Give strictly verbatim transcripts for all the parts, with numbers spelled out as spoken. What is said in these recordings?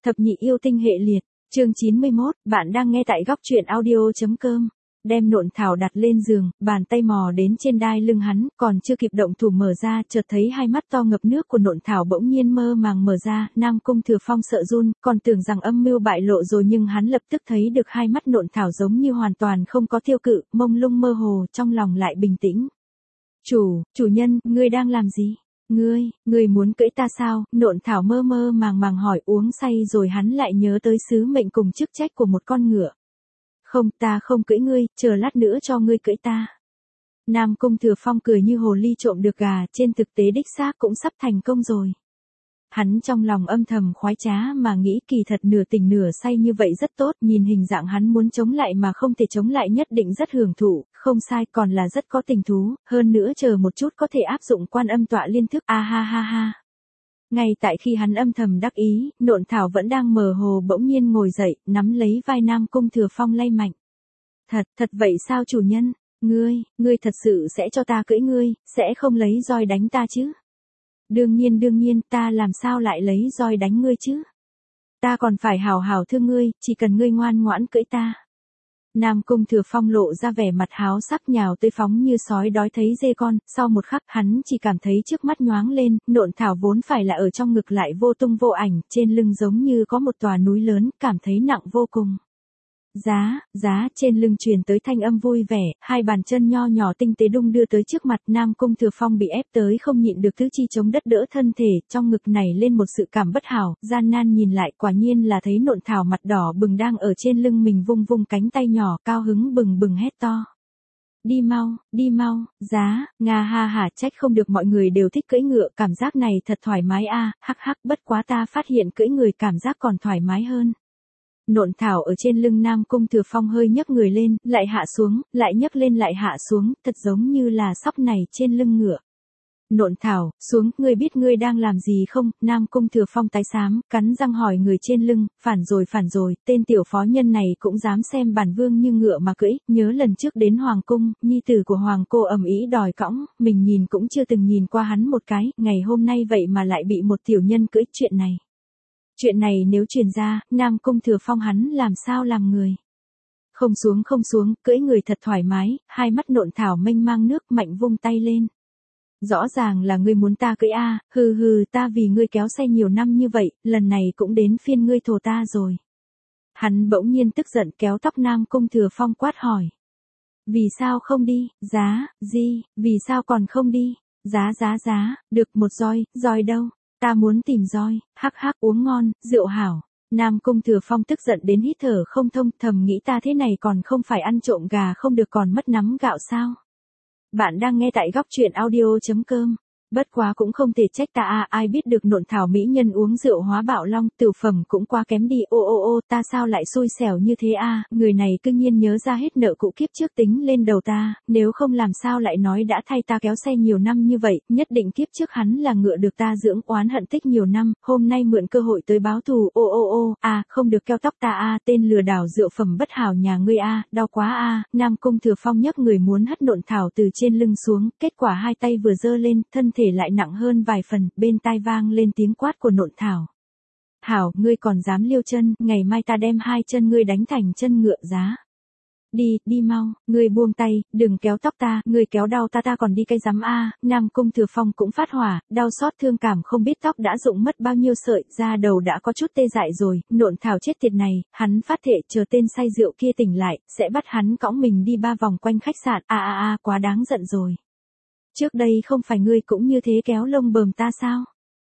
Thập nhị yêu tinh hệ liệt, chương chín mươi mốt, bạn đang nghe tại góc truyện audio.com. Đem nộn thảo đặt lên giường, bàn tay mò đến trên đai lưng hắn, còn chưa kịp động thủ mở ra, chợt thấy hai mắt to ngập nước của nộn thảo bỗng nhiên mơ màng mở ra, Nam Cung Thừa Phong sợ run, còn tưởng rằng âm mưu bại lộ rồi nhưng hắn lập tức thấy được hai mắt nộn thảo giống như hoàn toàn không có thiêu cự, mông lung mơ hồ, trong lòng lại bình tĩnh. Chủ, chủ nhân, ngươi đang làm gì? Ngươi, ngươi muốn cưỡi ta sao? Nộn thảo mơ mơ màng màng hỏi, uống say rồi hắn lại nhớ tới sứ mệnh cùng chức trách của một con ngựa. Không, ta không cưỡi ngươi, chờ lát nữa cho ngươi cưỡi ta. Nam Cung Thừa Phong cười như hồ ly trộm được gà, trên thực tế đích xác cũng sắp thành công rồi. Hắn trong lòng âm thầm khoái trá mà nghĩ kỳ thật nửa tỉnh nửa say như vậy rất tốt, nhìn hình dạng hắn muốn chống lại mà không thể chống lại nhất định rất hưởng thụ, không sai, còn là rất có tình thú, hơn nữa chờ một chút có thể áp dụng Quan Âm Tọa Liên thức, a ha ha ha. Ngay tại khi hắn âm thầm đắc ý, nộn thảo vẫn đang mờ hồ bỗng nhiên ngồi dậy, nắm lấy vai Nam Cung Thừa Phong lay mạnh. Thật, thật vậy sao chủ nhân? Ngươi, ngươi thật sự sẽ cho ta cưỡi ngươi, sẽ không lấy roi đánh ta chứ? Đương nhiên đương nhiên, ta làm sao lại lấy roi đánh ngươi chứ? Ta còn phải hào hào thương ngươi, chỉ cần ngươi ngoan ngoãn cưỡi ta. Nam Cung Thừa Phong lộ ra vẻ mặt háo sắc nhào tới phóng như sói đói thấy dê con, sau một khắc hắn chỉ cảm thấy trước mắt nhoáng lên, nộn thảo vốn phải là ở trong ngực lại vô tung vô ảnh, trên lưng giống như có một tòa núi lớn, cảm thấy nặng vô cùng. Giá, giá, trên lưng truyền tới thanh âm vui vẻ, hai bàn chân nho nhỏ tinh tế đung đưa tới trước mặt, Nam Cung Thừa Phong bị ép tới không nhịn được thứ chi chống đất đỡ thân thể, trong ngực này lên một sự cảm bất hảo, gian nan nhìn lại quả nhiên là thấy nộn thảo mặt đỏ bừng đang ở trên lưng mình vung vung cánh tay nhỏ, cao hứng bừng bừng hét to. Đi mau, đi mau, giá, nga ha hả, trách không được mọi người đều thích cưỡi ngựa, cảm giác này thật thoải mái a, hắc hắc, bất quá ta phát hiện cưỡi người cảm giác còn thoải mái hơn. Nộn thảo ở trên lưng Nam Cung Thừa Phong hơi nhấc người lên, lại hạ xuống, lại nhấc lên lại hạ xuống, thật giống như là sóc này trên lưng ngựa. Nộn thảo, xuống, ngươi biết ngươi đang làm gì không? Nam Cung Thừa Phong tái xám, cắn răng hỏi người trên lưng, phản rồi phản rồi, tên tiểu phó nhân này cũng dám xem bản vương như ngựa mà cưỡi, nhớ lần trước đến Hoàng Cung, nhi tử của Hoàng cô ầm ĩ đòi cõng, mình nhìn cũng chưa từng nhìn qua hắn một cái, ngày hôm nay vậy mà lại bị một tiểu nhân cưỡi, chuyện này. Chuyện này nếu truyền ra, Nam Cung Thừa Phong hắn làm sao làm người? Không xuống không xuống, cưỡi người thật thoải mái, hai mắt nộn thảo mênh mang nước mạnh vung tay lên. Rõ ràng là ngươi muốn ta cưỡi a, hừ hừ, ta vì ngươi kéo xe nhiều năm như vậy, lần này cũng đến phiên ngươi thổ ta rồi. Hắn bỗng nhiên tức giận kéo tóc Nam Cung Thừa Phong quát hỏi. Vì sao không đi, giá, gì, vì sao còn không đi, giá giá giá, được một roi, roi đâu? Ta muốn tìm roi, hắc hắc, uống ngon, rượu hảo. Nam Cung Thừa Phong tức giận đến hít thở không thông, thầm nghĩ ta thế này còn không phải ăn trộm gà không được còn mất nắm gạo sao? Bạn đang nghe tại góc truyện audio.com. Bất quá cũng không thể trách ta à, ai biết được nộn thảo mỹ nhân uống rượu hóa bạo long, tửu phẩm cũng quá kém đi, ô ô ô, ta sao lại xui xẻo như thế à, người này cứ nhiên nhớ ra hết nợ cũ kiếp trước tính lên đầu ta, nếu không làm sao lại nói đã thay ta kéo xe nhiều năm như vậy, nhất định kiếp trước hắn là ngựa được ta dưỡng oán hận tích nhiều năm, hôm nay mượn cơ hội tới báo thù, ô ô ô, à, không được keo tóc ta à, tên lừa đảo rượu phẩm bất hảo nhà ngươi à, đau quá à, Nam Cung Thừa Phong nhấc người muốn hất nộn thảo từ trên lưng xuống, kết quả hai tay vừa giơ lên, thân thể lại nặng hơn vài phần, bên tai vang lên tiếng quát của nộn thảo. Hảo, ngươi còn dám liêu chân, ngày mai ta đem hai chân ngươi đánh thành chân ngựa giá. Đi, đi mau, ngươi buông tay, đừng kéo tóc ta, ngươi kéo đau ta ta còn đi cái rắm a. Nam Cung Thừa Phong cũng phát hỏa, đau xót thương cảm không biết tóc đã rụng mất bao nhiêu sợi, da đầu đã có chút tê dại rồi, nộn thảo chết tiệt này, hắn phát thệ chờ tên say rượu kia tỉnh lại, sẽ bắt hắn cõng mình đi ba vòng quanh khách sạn, a a a, quá đáng giận rồi. Trước đây không phải ngươi cũng như thế kéo lông bờm ta sao?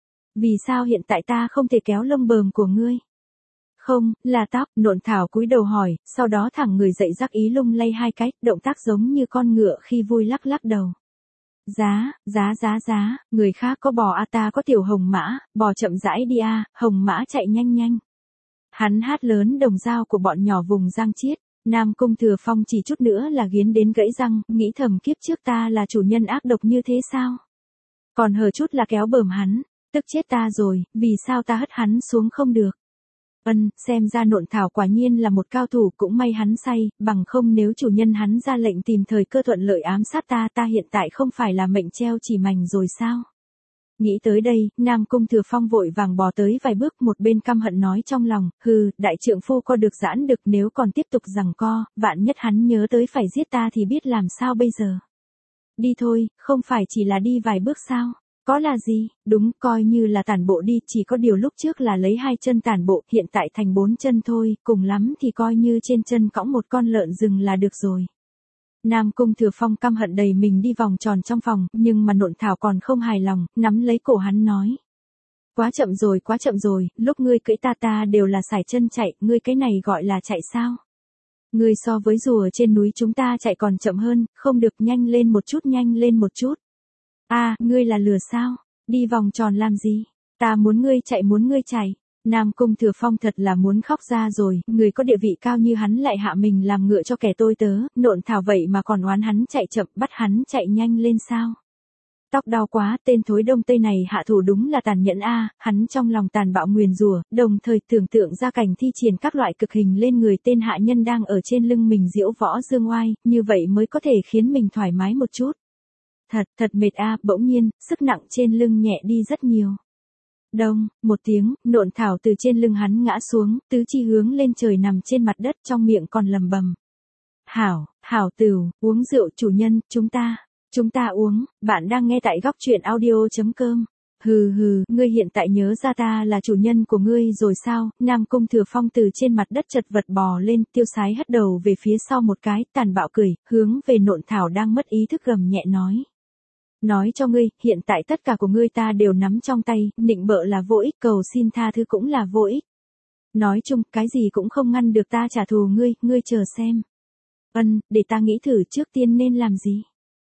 Vì sao hiện tại ta không thể kéo lông bờm của ngươi? Không, là tóc, nộn thảo cúi đầu hỏi, sau đó thẳng người dậy rắc ý lung lay hai cái, động tác giống như con ngựa khi vui lắc lắc đầu. Giá, giá giá giá, người khác có bò a, ta có tiểu hồng mã, bò chậm rãi đi a, hồng mã chạy nhanh nhanh. Hắn hát lớn đồng dao của bọn nhỏ vùng Giang Chiết. Nam Cung Thừa Phong chỉ chút nữa là nghiến đến gãy răng, nghĩ thầm kiếp trước ta là chủ nhân ác độc như thế sao? Còn hờ chút là kéo bờm hắn, tức chết ta rồi, vì sao ta hất hắn xuống không được? Ân, xem ra nộn thảo quả nhiên là một cao thủ, cũng may hắn say, bằng không nếu chủ nhân hắn ra lệnh tìm thời cơ thuận lợi ám sát ta, ta hiện tại không phải là mệnh treo chỉ mành rồi sao? Nghĩ tới đây, Nam Cung Thừa Phong vội vàng bò tới vài bước, một bên căm hận nói trong lòng, hừ, đại trượng phu co được giãn được, nếu còn tiếp tục giằng co, vạn nhất hắn nhớ tới phải giết ta thì biết làm sao bây giờ. Đi thôi, không phải chỉ là đi vài bước sao? Có là gì, đúng, coi như là tản bộ đi, chỉ có điều lúc trước là lấy hai chân tản bộ, hiện tại thành bốn chân thôi, cùng lắm thì coi như trên chân cõng một con lợn rừng là được rồi. Nam Cung Thừa Phong căm hận đầy mình đi vòng tròn trong phòng, nhưng mà Nộn Thảo còn không hài lòng, nắm lấy cổ hắn nói. Quá chậm rồi, quá chậm rồi, lúc ngươi cưỡi ta ta đều là sải chân chạy, ngươi cái này gọi là chạy sao? Ngươi so với rùa trên núi chúng ta chạy còn chậm hơn, không được, nhanh lên một chút, nhanh lên một chút. A, à, ngươi là lừa sao? Đi vòng tròn làm gì? Ta muốn ngươi chạy, muốn ngươi chạy. Nam Cung Thừa Phong thật là muốn khóc ra rồi, người có địa vị cao như hắn lại hạ mình làm ngựa cho kẻ tôi tớ, Nộn Thảo vậy mà còn oán hắn chạy chậm, bắt hắn chạy nhanh lên sao? Tóc đau quá, tên thối đông tây này hạ thủ đúng là tàn nhẫn a, hắn trong lòng tàn bạo nguyền rủa, đồng thời tưởng tượng ra cảnh thi triển các loại cực hình lên người tên hạ nhân đang ở trên lưng mình diễu võ dương oai, như vậy mới có thể khiến mình thoải mái một chút. Thật, thật mệt a, bỗng nhiên, sức nặng trên lưng nhẹ đi rất nhiều. Đông, một tiếng, Nộn Thảo từ trên lưng hắn ngã xuống, tứ chi hướng lên trời nằm trên mặt đất, trong miệng còn lầm bầm. Hảo, hảo tửu, uống rượu, chủ nhân, chúng ta, chúng ta uống, bạn đang nghe tại góc truyện audio.com. Hừ hừ, ngươi hiện tại nhớ ra ta là chủ nhân của ngươi rồi sao? Nam Cung Thừa Phong từ trên mặt đất chật vật bò lên, tiêu sái hất đầu về phía sau một cái, tàn bạo cười, hướng về Nộn Thảo đang mất ý thức gầm nhẹ nói. Nói cho ngươi, hiện tại tất cả của ngươi ta đều nắm trong tay, nịnh bợ là vô ích, cầu xin tha thứ cũng là vô ích. Nói chung, cái gì cũng không ngăn được ta trả thù ngươi, ngươi chờ xem. Ân, để ta nghĩ thử trước tiên nên làm gì.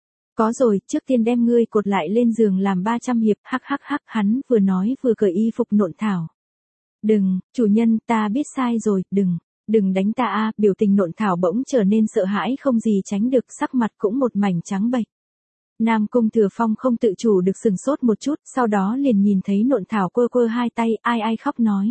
Có rồi, trước tiên đem ngươi cột lại lên giường làm ba trăm hiệp, hắc hắc hắc, hắn vừa nói vừa cởi y phục Nộn Thảo. Đừng, chủ nhân, ta biết sai rồi, đừng, đừng đánh ta a, biểu tình Nộn Thảo bỗng trở nên sợ hãi không gì tránh được, sắc mặt cũng một mảnh trắng bệch. Nam Cung Thừa Phong không tự chủ được sừng sốt một chút, sau đó liền nhìn thấy Nộn Thảo quơ quơ hai tay, ai ai khóc nói.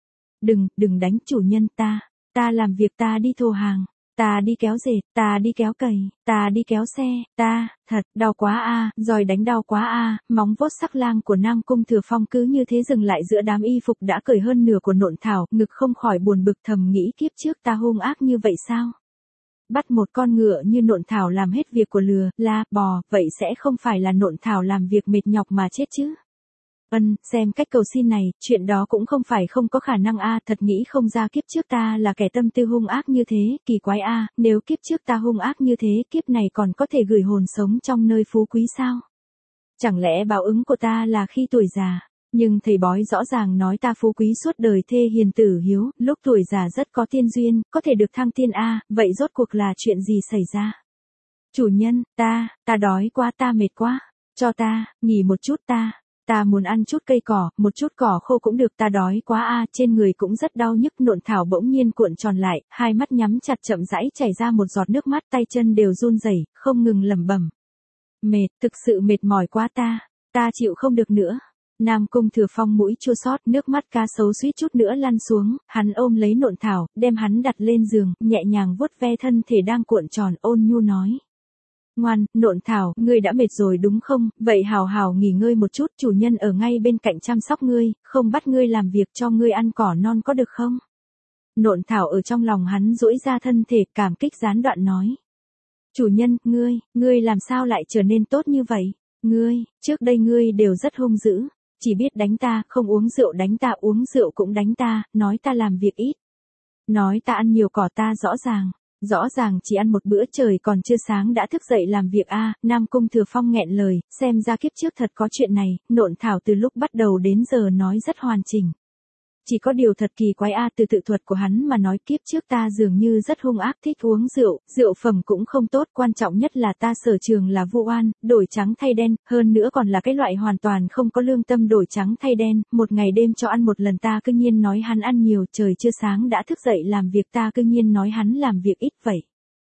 Đừng, đừng đánh chủ nhân ta, ta làm việc, ta đi thô hàng, ta đi kéo dệt, ta đi kéo cày, ta đi kéo xe, ta, thật, đau quá a, à, rồi đánh đau quá a, à. Móng vuốt sắc lang của Nam Cung Thừa Phong cứ như thế dừng lại giữa đám y phục đã cởi hơn nửa của Nộn Thảo, ngực không khỏi buồn bực thầm nghĩ kiếp trước ta hung ác như vậy sao? Bắt một con ngựa như Nộn Thảo làm hết việc của lừa, la, bò, vậy sẽ không phải là Nộn Thảo làm việc mệt nhọc mà chết chứ? Ân, xem cách cầu xin này, chuyện đó cũng không phải không có khả năng a, thật nghĩ không ra kiếp trước ta là kẻ tâm tư hung ác như thế, kỳ quái a, nếu kiếp trước ta hung ác như thế, kiếp này còn có thể gửi hồn sống trong nơi phú quý sao? Chẳng lẽ báo ứng của ta là khi tuổi già? Nhưng thầy bói rõ ràng nói ta phú quý suốt đời thê hiền tử hiếu, lúc tuổi già rất có tiên duyên, có thể được thăng tiên a, vậy rốt cuộc là chuyện gì xảy ra? Chủ nhân, ta, ta đói quá, ta mệt quá, cho ta, nghỉ một chút ta, ta muốn ăn chút cây cỏ, một chút cỏ khô cũng được, ta đói quá a, trên người cũng rất đau nhức. Nộn Thảo bỗng nhiên cuộn tròn lại, hai mắt nhắm chặt chậm rãi chảy ra một giọt nước mắt, tay chân đều run rẩy, không ngừng lẩm bẩm. Mệt, thực sự mệt mỏi quá ta, ta chịu không được nữa. Nam Cung Thừa Phong mũi chua xót, nước mắt cá sấu suýt chút nữa lăn xuống, hắn ôm lấy Nộn Thảo, đem hắn đặt lên giường, nhẹ nhàng vuốt ve thân thể đang cuộn tròn, ôn nhu nói. Ngoan, Nộn Thảo, ngươi đã mệt rồi đúng không, vậy hào hào nghỉ ngơi một chút, chủ nhân ở ngay bên cạnh chăm sóc ngươi, không bắt ngươi làm việc, cho ngươi ăn cỏ non có được không? Nộn Thảo ở trong lòng hắn duỗi ra thân thể, cảm kích gián đoạn nói. Chủ nhân, ngươi, ngươi làm sao lại trở nên tốt như vậy? Ngươi, trước đây ngươi đều rất hung dữ. Chỉ biết đánh ta, không uống rượu đánh ta, uống rượu cũng đánh ta, nói ta làm việc ít. Nói ta ăn nhiều cỏ, ta rõ ràng, rõ ràng chỉ ăn một bữa trời còn chưa sáng đã thức dậy làm việc a. À, Nam Cung Thừa Phong nghẹn lời, xem ra kiếp trước thật có chuyện này, Nộn Thảo từ lúc bắt đầu đến giờ nói rất hoàn chỉnh. Chỉ có điều thật kỳ quái a, từ tự thuật của hắn mà nói kiếp trước ta dường như rất hung ác, thích uống rượu, rượu phẩm cũng không tốt, quan trọng nhất là ta sở trường là vu oan, đổi trắng thay đen, hơn nữa còn là cái loại hoàn toàn không có lương tâm đổi trắng thay đen, một ngày đêm cho ăn một lần ta cứ nhiên nói hắn ăn nhiều, trời chưa sáng đã thức dậy làm việc ta cứ nhiên nói hắn làm việc ít vậy.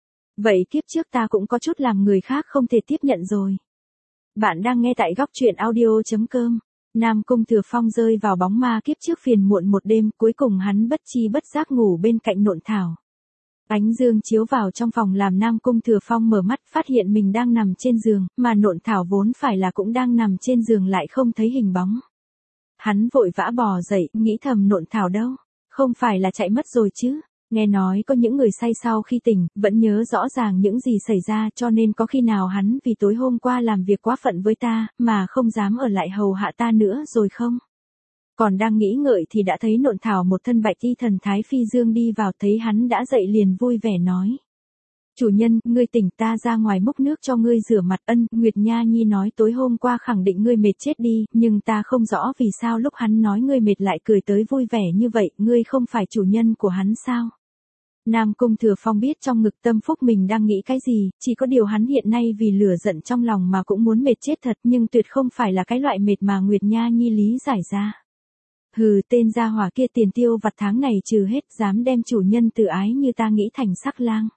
Vậy kiếp trước ta cũng có chút làm người khác không thể tiếp nhận rồi. Bạn đang nghe tại góc truyện audio.com. Nam Cung Thừa Phong rơi vào bóng ma kiếp trước phiền muộn một đêm, cuối cùng hắn bất chi bất giác ngủ bên cạnh Nộn Thảo. Ánh dương chiếu vào trong phòng làm Nam Cung Thừa Phong mở mắt phát hiện mình đang nằm trên giường, mà Nộn Thảo vốn phải là cũng đang nằm trên giường lại không thấy hình bóng. Hắn vội vã bò dậy, nghĩ thầm Nộn Thảo đâu, không phải là chạy mất rồi chứ. Nghe nói có những người say sau khi tỉnh, vẫn nhớ rõ ràng những gì xảy ra cho nên có khi nào hắn vì tối hôm qua làm việc quá phận với ta, mà không dám ở lại hầu hạ ta nữa rồi không? Còn đang nghĩ ngợi thì đã thấy Nộn Thảo một thân bạch y thần thái phi dương đi vào, thấy hắn đã dậy liền vui vẻ nói. Chủ nhân, ngươi tỉnh, ta ra ngoài múc nước cho ngươi rửa mặt. Ân, Nguyệt Nha Nhi nói tối hôm qua khẳng định ngươi mệt chết đi, nhưng ta không rõ vì sao lúc hắn nói ngươi mệt lại cười tới vui vẻ như vậy, ngươi không phải chủ nhân của hắn sao? Nam Cung Thừa Phong biết trong ngực Tâm Phúc mình đang nghĩ cái gì, chỉ có điều hắn hiện nay vì lửa giận trong lòng mà cũng muốn mệt chết thật, nhưng tuyệt không phải là cái loại mệt mà Nguyệt Nha Nhi lý giải ra. Hừ, tên gia hỏa kia tiền tiêu vặt tháng này trừ hết, dám đem chủ nhân tự ái như ta nghĩ thành sắc lang.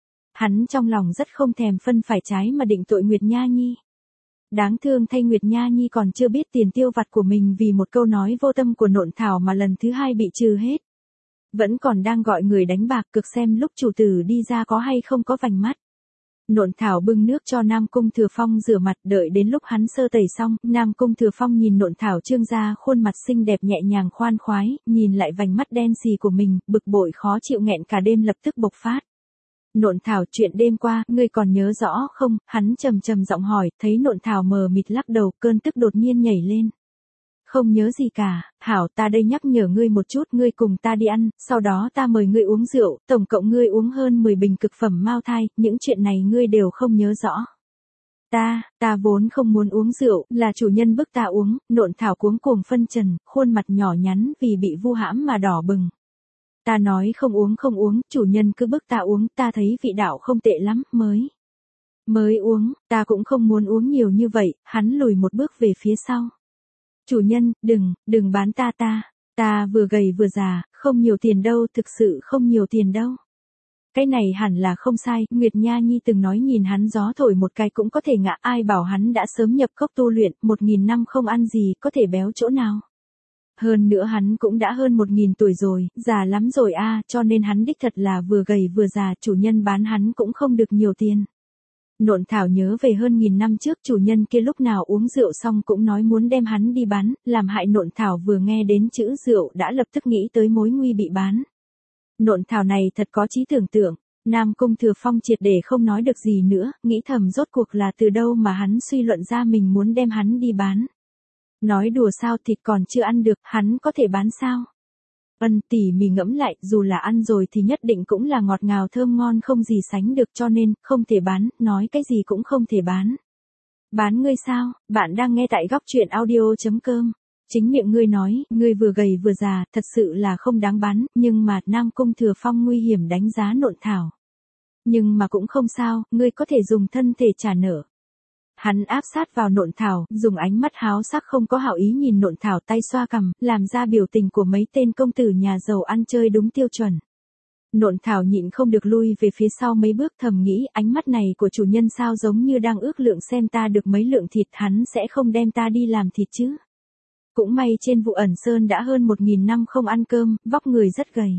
Hắn trong lòng rất không thèm phân phải trái mà định tội Nguyệt Nha Nhi. Đáng thương thay Nguyệt Nha Nhi còn chưa biết tiền tiêu vặt của mình vì một câu nói vô tâm của Nộn Thảo mà lần thứ hai bị trừ hết. Vẫn còn đang gọi người đánh bạc cực xem lúc chủ tử đi ra có hay không có vành mắt. Nộn Thảo bưng nước cho Nam Cung Thừa Phong rửa mặt, đợi đến lúc hắn sơ tẩy xong, Nam Cung Thừa Phong nhìn Nộn Thảo trương ra khuôn mặt xinh đẹp nhẹ nhàng khoan khoái, nhìn lại vành mắt đen xì của mình, bực bội khó chịu nghẹn cả đêm lập tức bộc phát. Nộn Thảo, chuyện đêm qua, ngươi còn nhớ rõ không? Hắn trầm trầm giọng hỏi, thấy Nộn Thảo mờ mịt lắc đầu, cơn tức đột nhiên nhảy lên. Không nhớ gì cả, hảo, ta đây nhắc nhở ngươi một chút, ngươi cùng ta đi ăn, sau đó ta mời ngươi uống rượu, tổng cộng ngươi uống hơn mười bình cực phẩm mao thai, những chuyện này ngươi đều không nhớ rõ. Ta, ta vốn không muốn uống rượu, là chủ nhân bức ta uống. Nộn Thảo cuống cuồng phân trần, khuôn mặt nhỏ nhắn vì bị vu hãm mà đỏ bừng. Ta nói không uống không uống, chủ nhân cứ bức ta uống, ta thấy vị đạo không tệ lắm, mới. Mới uống, ta cũng không muốn uống nhiều như vậy, hắn lùi một bước về phía sau. Chủ nhân, đừng, đừng bán ta ta, ta vừa gầy vừa già, không nhiều tiền đâu, thực sự không nhiều tiền đâu. Cái này hẳn là không sai, Nguyệt Nha Nhi từng nói nhìn hắn gió thổi một cái cũng có thể ngã, ai bảo hắn đã sớm nhập cốc tu luyện, một nghìn năm không ăn gì, có thể béo chỗ nào. Hơn nữa hắn cũng đã hơn một nghìn tuổi rồi, già lắm rồi a, cho nên hắn đích thật là vừa gầy vừa già, chủ nhân bán hắn cũng không được nhiều tiền. Nộn Thảo nhớ về hơn nghìn năm trước chủ nhân kia lúc nào uống rượu xong cũng nói muốn đem hắn đi bán, làm hại Nộn Thảo vừa nghe đến chữ rượu đã lập tức nghĩ tới mối nguy bị bán. Nộn Thảo này thật có trí tưởng tượng, Nam Cung Thừa Phong triệt để không nói được gì nữa, nghĩ thầm rốt cuộc là từ đâu mà hắn suy luận ra mình muốn đem hắn đi bán. Nói đùa sao, thịt còn chưa ăn được, hắn có thể bán sao? Ân, tỉ mỉ ngẫm lại, dù là ăn rồi thì nhất định cũng là ngọt ngào thơm ngon không gì sánh được, cho nên, không thể bán, nói cái gì cũng không thể bán. Bán ngươi sao? Bạn đang nghe tại góc truyện audio chấm com. Chính miệng ngươi nói, ngươi vừa gầy vừa già, thật sự là không đáng bán, nhưng mà Nam Cung Thừa Phong nguy hiểm đánh giá Nộn Thảo. Nhưng mà cũng không sao, ngươi có thể dùng thân thể trả nợ. Hắn áp sát vào Nộn Thảo, dùng ánh mắt háo sắc không có hảo ý nhìn Nộn Thảo, tay xoa cằm, làm ra biểu tình của mấy tên công tử nhà giàu ăn chơi đúng tiêu chuẩn. Nộn Thảo nhịn không được lui về phía sau mấy bước, thầm nghĩ ánh mắt này của chủ nhân sao giống như đang ước lượng xem ta được mấy lượng thịt, hắn sẽ không đem ta đi làm thịt chứ. Cũng may trên Vụ Ẩn Sơn đã hơn một nghìn năm không ăn cơm, vóc người rất gầy.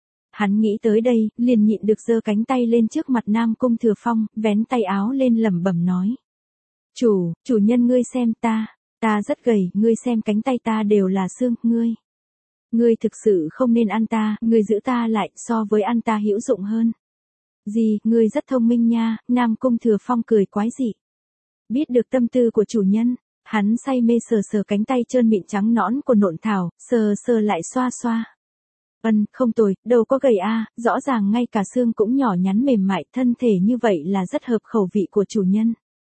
Hắn nghĩ tới đây, liền nhịn được giơ cánh tay lên trước mặt Nam Cung Thừa Phong, vén tay áo lên lẩm bẩm nói. Chủ, chủ nhân ngươi xem ta, ta rất gầy, ngươi xem cánh tay ta đều là xương, ngươi. Ngươi thực sự không nên ăn ta, ngươi giữ ta lại, so với ăn ta hữu dụng hơn. Gì, ngươi rất thông minh nha, Nam Cung Thừa Phong cười quái dị. Biết được tâm tư của chủ nhân, hắn say mê sờ sờ cánh tay trơn mịn trắng nõn của Nộn Thảo, sờ sờ lại xoa xoa. Ân, không tồi, đâu có gầy a, rõ ràng ngay cả xương cũng nhỏ nhắn mềm mại, thân thể như vậy là rất hợp khẩu vị của chủ nhân.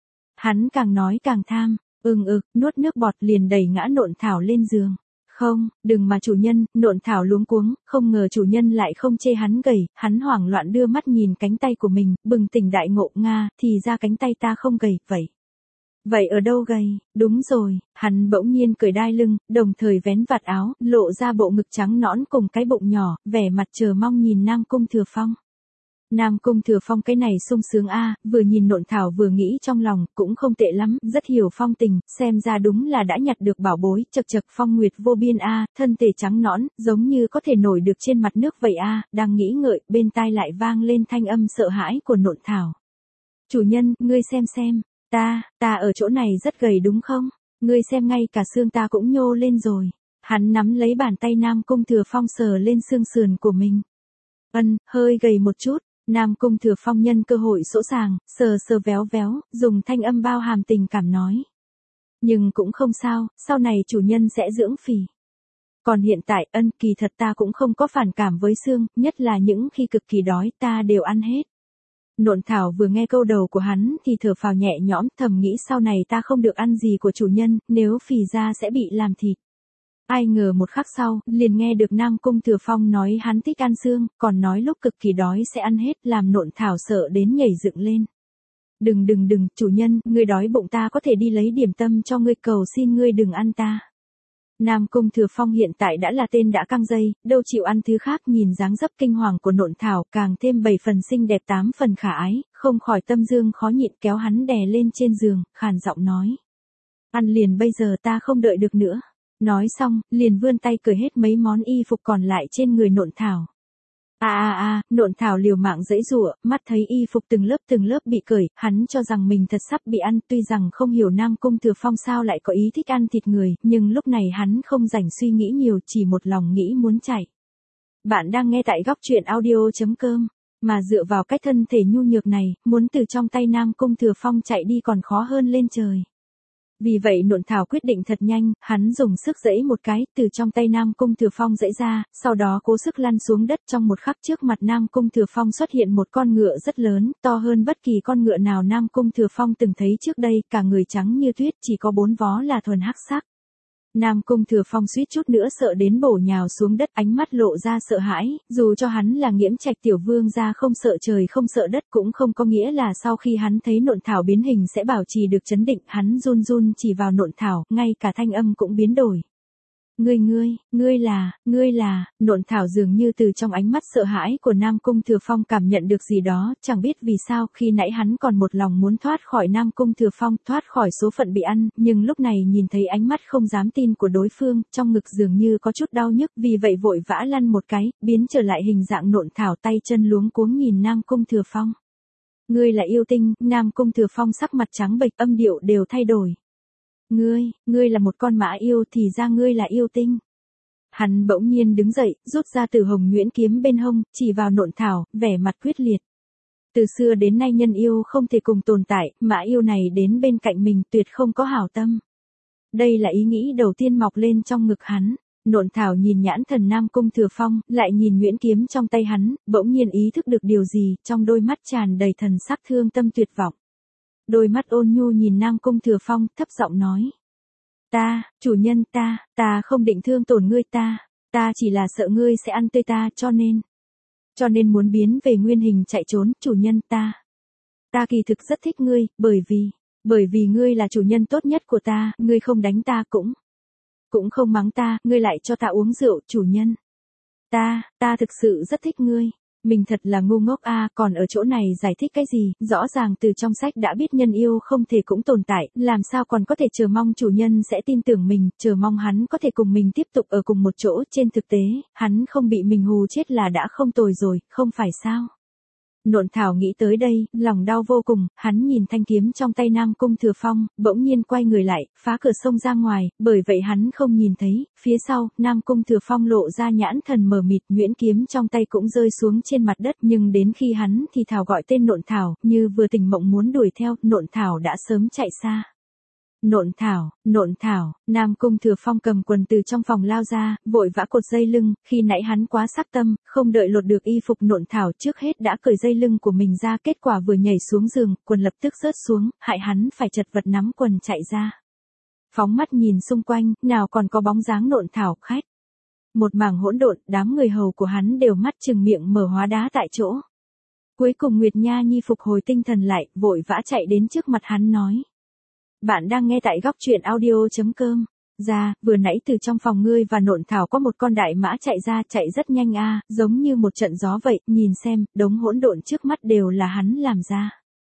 Hắn càng nói càng tham, ừng ực, nuốt nước bọt liền đẩy ngã Nộn Thảo lên giường. Không, đừng mà chủ nhân, Nộn Thảo luống cuống, không ngờ chủ nhân lại không chê hắn gầy, hắn hoảng loạn đưa mắt nhìn cánh tay của mình, bừng tỉnh đại ngộ, Nga, thì ra cánh tay ta không gầy, vậy. Vậy ở đâu gầy, đúng rồi, hắn bỗng nhiên cởi đai lưng, đồng thời vén vạt áo, lộ ra bộ ngực trắng nõn cùng cái bụng nhỏ, vẻ mặt chờ mong nhìn Nam Cung Thừa Phong. Nam Cung Thừa Phong cái này sung sướng a, vừa nhìn Nộn Thảo vừa nghĩ trong lòng, cũng không tệ lắm, rất hiểu phong tình, xem ra đúng là đã nhặt được bảo bối, chật chật phong nguyệt vô biên a, thân thể trắng nõn, giống như có thể nổi được trên mặt nước vậy a, đang nghĩ ngợi, bên tai lại vang lên thanh âm sợ hãi của Nộn Thảo. Chủ nhân, ngươi xem xem, ta, ta ở chỗ này rất gầy đúng không? Ngươi xem ngay cả xương ta cũng nhô lên rồi. Hắn nắm lấy bàn tay Nam Cung Thừa Phong sờ lên xương sườn của mình. Ân, hơi gầy một chút. Nam Cung Thừa Phong nhân cơ hội sỗ sàng, sờ sờ véo véo, dùng thanh âm bao hàm tình cảm nói. Nhưng cũng không sao, sau này chủ nhân sẽ dưỡng phì. Còn hiện tại ân kỳ thật ta cũng không có phản cảm với xương, nhất là những khi cực kỳ đói ta đều ăn hết. Nộn Thảo vừa nghe câu đầu của hắn thì thở phào nhẹ nhõm, thầm nghĩ sau này ta không được ăn gì của chủ nhân, nếu phì ra sẽ bị làm thịt. Ai ngờ một khắc sau, liền nghe được Nam Cung Thừa Phong nói hắn thích ăn xương, còn nói lúc cực kỳ đói sẽ ăn hết, làm Nộn Thảo sợ đến nhảy dựng lên. Đừng đừng đừng, chủ nhân, ngươi đói bụng ta có thể đi lấy điểm tâm cho ngươi, cầu xin ngươi đừng ăn ta. Nam Cung Thừa Phong hiện tại đã là tên đã căng dây, đâu chịu ăn thứ khác, nhìn dáng dấp kinh hoàng của Nộn Thảo, càng thêm bảy phần xinh đẹp tám phần khả ái, không khỏi tâm dương khó nhịn, kéo hắn đè lên trên giường, khàn giọng nói. Ăn liền bây giờ, ta không đợi được nữa. Nói xong, liền vươn tay cởi hết mấy món y phục còn lại trên người Nộn Thảo. A a a, Nộn Thảo liều mạng giãy giụa, mắt thấy y phục từng lớp từng lớp bị cởi, hắn cho rằng mình thật sắp bị ăn, tuy rằng không hiểu Nam Cung Thừa Phong sao lại có ý thích ăn thịt người, nhưng lúc này hắn không rảnh suy nghĩ nhiều, chỉ một lòng nghĩ muốn chạy. Bạn đang nghe tại góc truyện audio chấm com, mà dựa vào cái thân thể nhu nhược này, muốn từ trong tay Nam Cung Thừa Phong chạy đi còn khó hơn lên trời. Vì vậy Nộn Thảo quyết định thật nhanh, hắn dùng sức giãy một cái, từ trong tay Nam Cung Thừa Phong giãy ra, sau đó cố sức lăn xuống đất, trong một khắc trước mặt Nam Cung Thừa Phong xuất hiện một con ngựa rất lớn, to hơn bất kỳ con ngựa nào Nam Cung Thừa Phong từng thấy trước đây, cả người trắng như tuyết, chỉ có bốn vó là thuần hắc sắc. Nam Cung Thừa Phong suýt chút nữa sợ đến bổ nhào xuống đất, ánh mắt lộ ra sợ hãi, dù cho hắn là Nghiễm Trạch tiểu vương gia không sợ trời không sợ đất cũng không có nghĩa là sau khi hắn thấy Nộn Thảo biến hình sẽ bảo trì được trấn định, hắn run run chỉ vào Nộn Thảo, ngay cả thanh âm cũng biến đổi. Ngươi ngươi, ngươi là, ngươi là, Nộn Thảo dường như từ trong ánh mắt sợ hãi của Nam Cung Thừa Phong cảm nhận được gì đó, chẳng biết vì sao khi nãy hắn còn một lòng muốn thoát khỏi Nam Cung Thừa Phong, thoát khỏi số phận bị ăn, nhưng lúc này nhìn thấy ánh mắt không dám tin của đối phương, trong ngực dường như có chút đau nhức, vì vậy vội vã lăn một cái, biến trở lại hình dạng Nộn Thảo, tay chân luống cuống nhìn Nam Cung Thừa Phong. Ngươi là yêu tinh, Nam Cung Thừa Phong sắc mặt trắng bệch, âm điệu đều thay đổi. Ngươi, ngươi là một con mã yêu thì ra ngươi là yêu tinh. Hắn bỗng nhiên đứng dậy, rút ra Tử Hồng Nhuyễn kiếm bên hông, chỉ vào Nộn Thảo, vẻ mặt quyết liệt. Từ xưa đến nay nhân yêu không thể cùng tồn tại, mã yêu này đến bên cạnh mình tuyệt không có hảo tâm. Đây là ý nghĩ đầu tiên mọc lên trong ngực hắn. Nộn Thảo nhìn nhãn thần Nam Cung Thừa Phong, lại nhìn nhuyễn kiếm trong tay hắn, bỗng nhiên ý thức được điều gì, trong đôi mắt tràn đầy thần sắc thương tâm tuyệt vọng. Đôi mắt ôn nhu nhìn Nam Cung Thừa Phong, thấp giọng nói. Ta, chủ nhân ta, ta không định thương tổn ngươi ta, ta chỉ là sợ ngươi sẽ ăn tươi ta cho nên. Cho nên muốn biến về nguyên hình chạy trốn, chủ nhân ta. Ta kỳ thực rất thích ngươi, bởi vì, bởi vì ngươi là chủ nhân tốt nhất của ta, ngươi không đánh ta cũng, cũng không mắng ta, ngươi lại cho ta uống rượu, chủ nhân. Ta, ta thực sự rất thích ngươi. Mình thật là ngu ngốc a, à, còn ở chỗ này giải thích cái gì, rõ ràng từ trong sách đã biết nhân yêu không thể cũng tồn tại, làm sao còn có thể chờ mong chủ nhân sẽ tin tưởng mình, chờ mong hắn có thể cùng mình tiếp tục ở cùng một chỗ, trên thực tế, hắn không bị mình hù chết là đã không tồi rồi, không phải sao. Nộn Thảo nghĩ tới đây, lòng đau vô cùng, hắn nhìn thanh kiếm trong tay Nam Cung Thừa Phong, bỗng nhiên quay người lại, phá cửa sông ra ngoài, bởi vậy hắn không nhìn thấy, phía sau, Nam Cung Thừa Phong lộ ra nhãn thần mờ mịt, nhuyễn kiếm trong tay cũng rơi xuống trên mặt đất, nhưng đến khi hắn thì thào gọi tên Nộn Thảo, như vừa tỉnh mộng muốn đuổi theo, Nộn Thảo đã sớm chạy xa. Nộn Thảo, Nộn Thảo, Nam Cung Thừa Phong cầm quần từ trong phòng lao ra, vội vã cột dây lưng, khi nãy hắn quá sắc tâm, không đợi lột được y phục Nộn Thảo trước hết đã cởi dây lưng của mình ra, kết quả vừa nhảy xuống giường, quần lập tức rớt xuống, hại hắn phải chật vật nắm quần chạy ra. Phóng mắt nhìn xung quanh, nào còn có bóng dáng Nộn Thảo, khách. Một mảng hỗn độn, đám người hầu của hắn đều mắt trừng miệng mở hóa đá tại chỗ. Cuối cùng Nguyệt Nha Nhi phục hồi tinh thần lại, vội vã chạy đến trước mặt hắn nói. Bạn đang nghe tại góc truyện audio chấm com. Ra, vừa nãy từ trong phòng ngươi và Nộn Thảo có một con đại mã chạy ra, chạy rất nhanh a, giống như một trận gió vậy, nhìn xem, đống hỗn độn trước mắt đều là hắn làm ra.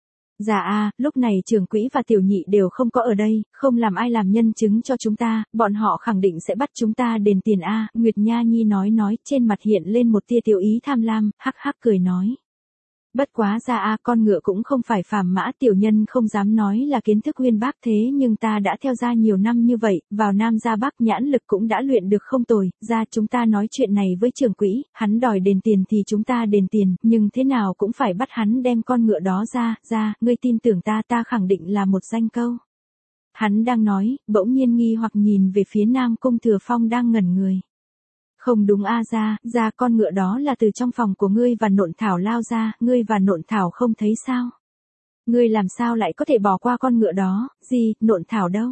Dạ a, lúc này trưởng quỹ và tiểu nhị đều không có ở đây, không làm ai làm nhân chứng cho chúng ta, bọn họ khẳng định sẽ bắt chúng ta đền tiền a, Nguyệt Nha Nhi nói nói, trên mặt hiện lên một tia tiểu ý tham lam, hắc hắc cười nói. Bất quá ra a, con ngựa cũng không phải phàm mã, tiểu nhân không dám nói là kiến thức uyên bác, thế nhưng ta đã theo gia nhiều năm như vậy, vào Nam ra Bắc nhãn lực cũng đã luyện được không tồi, ra chúng ta nói chuyện này với trưởng quỹ, hắn đòi đền tiền thì chúng ta đền tiền, nhưng thế nào cũng phải bắt hắn đem con ngựa đó ra, ra, ngươi tin tưởng ta, ta khẳng định là một danh câu. Hắn đang nói, bỗng nhiên nghi hoặc nhìn về phía Nam Cung Thừa Phong đang ngẩn người. Không đúng a, ra, ra con ngựa đó là từ trong phòng của ngươi và Nộn Thảo lao ra, ngươi và Nộn Thảo không thấy sao? Ngươi làm sao lại có thể bỏ qua con ngựa đó, gì, Nộn Thảo đâu?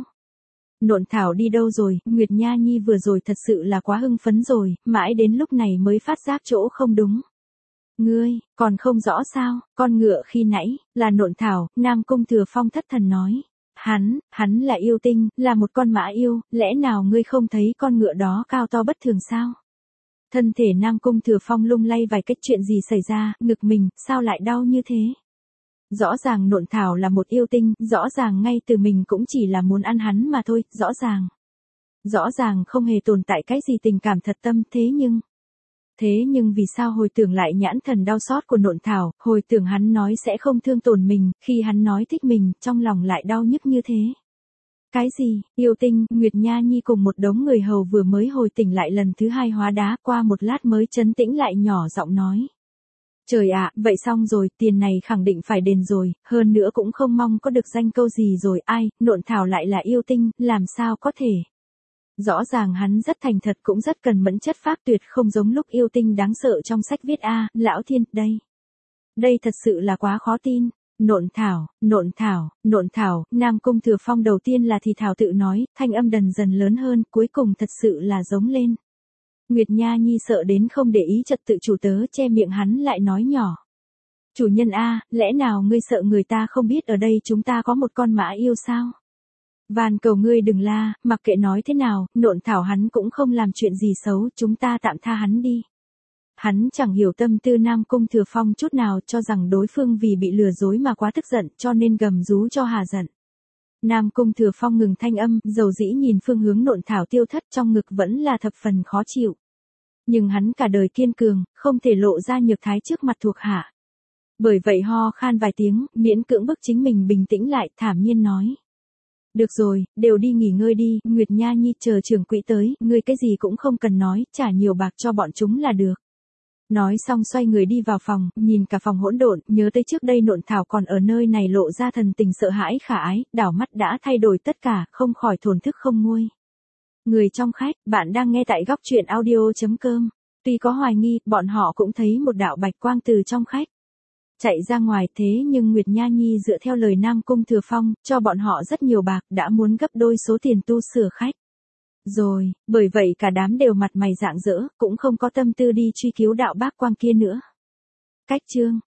Nộn Thảo đi đâu rồi, Nguyệt Nha Nhi vừa rồi thật sự là quá hưng phấn rồi, mãi đến lúc này mới phát giác chỗ không đúng. Ngươi, còn không rõ sao, con ngựa khi nãy, là Nộn Thảo, Nam Cung Thừa Phong thất thần nói. Hắn, hắn là yêu tinh, là một con mã yêu, lẽ nào ngươi không thấy con ngựa đó cao to bất thường sao? Thân thể Nam Cung Thừa Phong lung lay vài cách, chuyện gì xảy ra, ngực mình, sao lại đau như thế? Rõ ràng Nộn Thảo là một yêu tinh, rõ ràng ngay từ mình cũng chỉ là muốn ăn hắn mà thôi, rõ ràng. Rõ ràng không hề tồn tại cái gì tình cảm thật tâm, thế nhưng... Thế nhưng vì sao hồi tưởng lại nhãn thần đau xót của Nộn Thảo, hồi tưởng hắn nói sẽ không thương tổn mình, khi hắn nói thích mình, trong lòng lại đau nhức như thế? Cái gì, yêu tinh, Nguyệt Nha Nhi cùng một đống người hầu vừa mới hồi tỉnh lại lần thứ hai hóa đá, qua một lát mới trấn tĩnh lại, nhỏ giọng nói. Trời ạ, vậy xong rồi, tiền này khẳng định phải đền rồi, hơn nữa cũng không mong có được danh câu gì rồi, ai, Nộn Thảo lại là yêu tinh, làm sao có thể. Rõ ràng hắn rất thành thật, cũng rất cần mẫn, chất phác tuyệt, không giống lúc yêu tinh đáng sợ trong sách viết a, lão thiên, đây. Đây thật sự là quá khó tin. Nộn Thảo, Nộn Thảo, Nộn Thảo, Nam Cung Thừa Phong đầu tiên là thì thảo tự nói, thanh âm dần dần lớn hơn, cuối cùng thật sự là giống lên. Nguyệt Nha Nhi sợ đến không để ý trật tự chủ tớ, che miệng hắn lại nói nhỏ. Chủ nhân a, lẽ nào ngươi sợ người ta không biết ở đây chúng ta có một con mã yêu sao? Van cầu ngươi đừng la, mặc kệ nói thế nào, Nộn Thảo hắn cũng không làm chuyện gì xấu, chúng ta tạm tha hắn đi. Hắn chẳng hiểu tâm tư Nam Cung Thừa Phong chút nào, cho rằng đối phương vì bị lừa dối mà quá tức giận, cho nên gầm rú cho hà giận. Nam Cung Thừa Phong ngừng thanh âm, dầu dĩ nhìn phương hướng Nộn Thảo tiêu thất, trong ngực vẫn là thập phần khó chịu. Nhưng hắn cả đời kiên cường, không thể lộ ra nhược thái trước mặt thuộc hạ. Bởi vậy ho khan vài tiếng, miễn cưỡng bức chính mình bình tĩnh lại, thản nhiên nói. Được rồi, đều đi nghỉ ngơi đi, Nguyệt Nha Nhi chờ trưởng quỹ tới, ngươi cái gì cũng không cần nói, trả nhiều bạc cho bọn chúng là được. Nói xong xoay người đi vào phòng, nhìn cả phòng hỗn độn, nhớ tới trước đây Nộn Thảo còn ở nơi này lộ ra thần tình sợ hãi khả ái, đảo mắt đã thay đổi tất cả, không khỏi thổn thức không nguôi. Người trong khách, bạn đang nghe tại góc truyện audio chấm com. Tuy có hoài nghi, bọn họ cũng thấy một đạo bạch quang từ trong khách chạy ra ngoài, thế nhưng Nguyệt Nha Nhi dựa theo lời Nam Cung Thừa Phong, cho bọn họ rất nhiều bạc, đã muốn gấp đôi số tiền tu sửa khách. Rồi, bởi vậy cả đám đều mặt mày rạng rỡ, cũng không có tâm tư đi truy cứu đạo bác quang kia nữa. Cách chương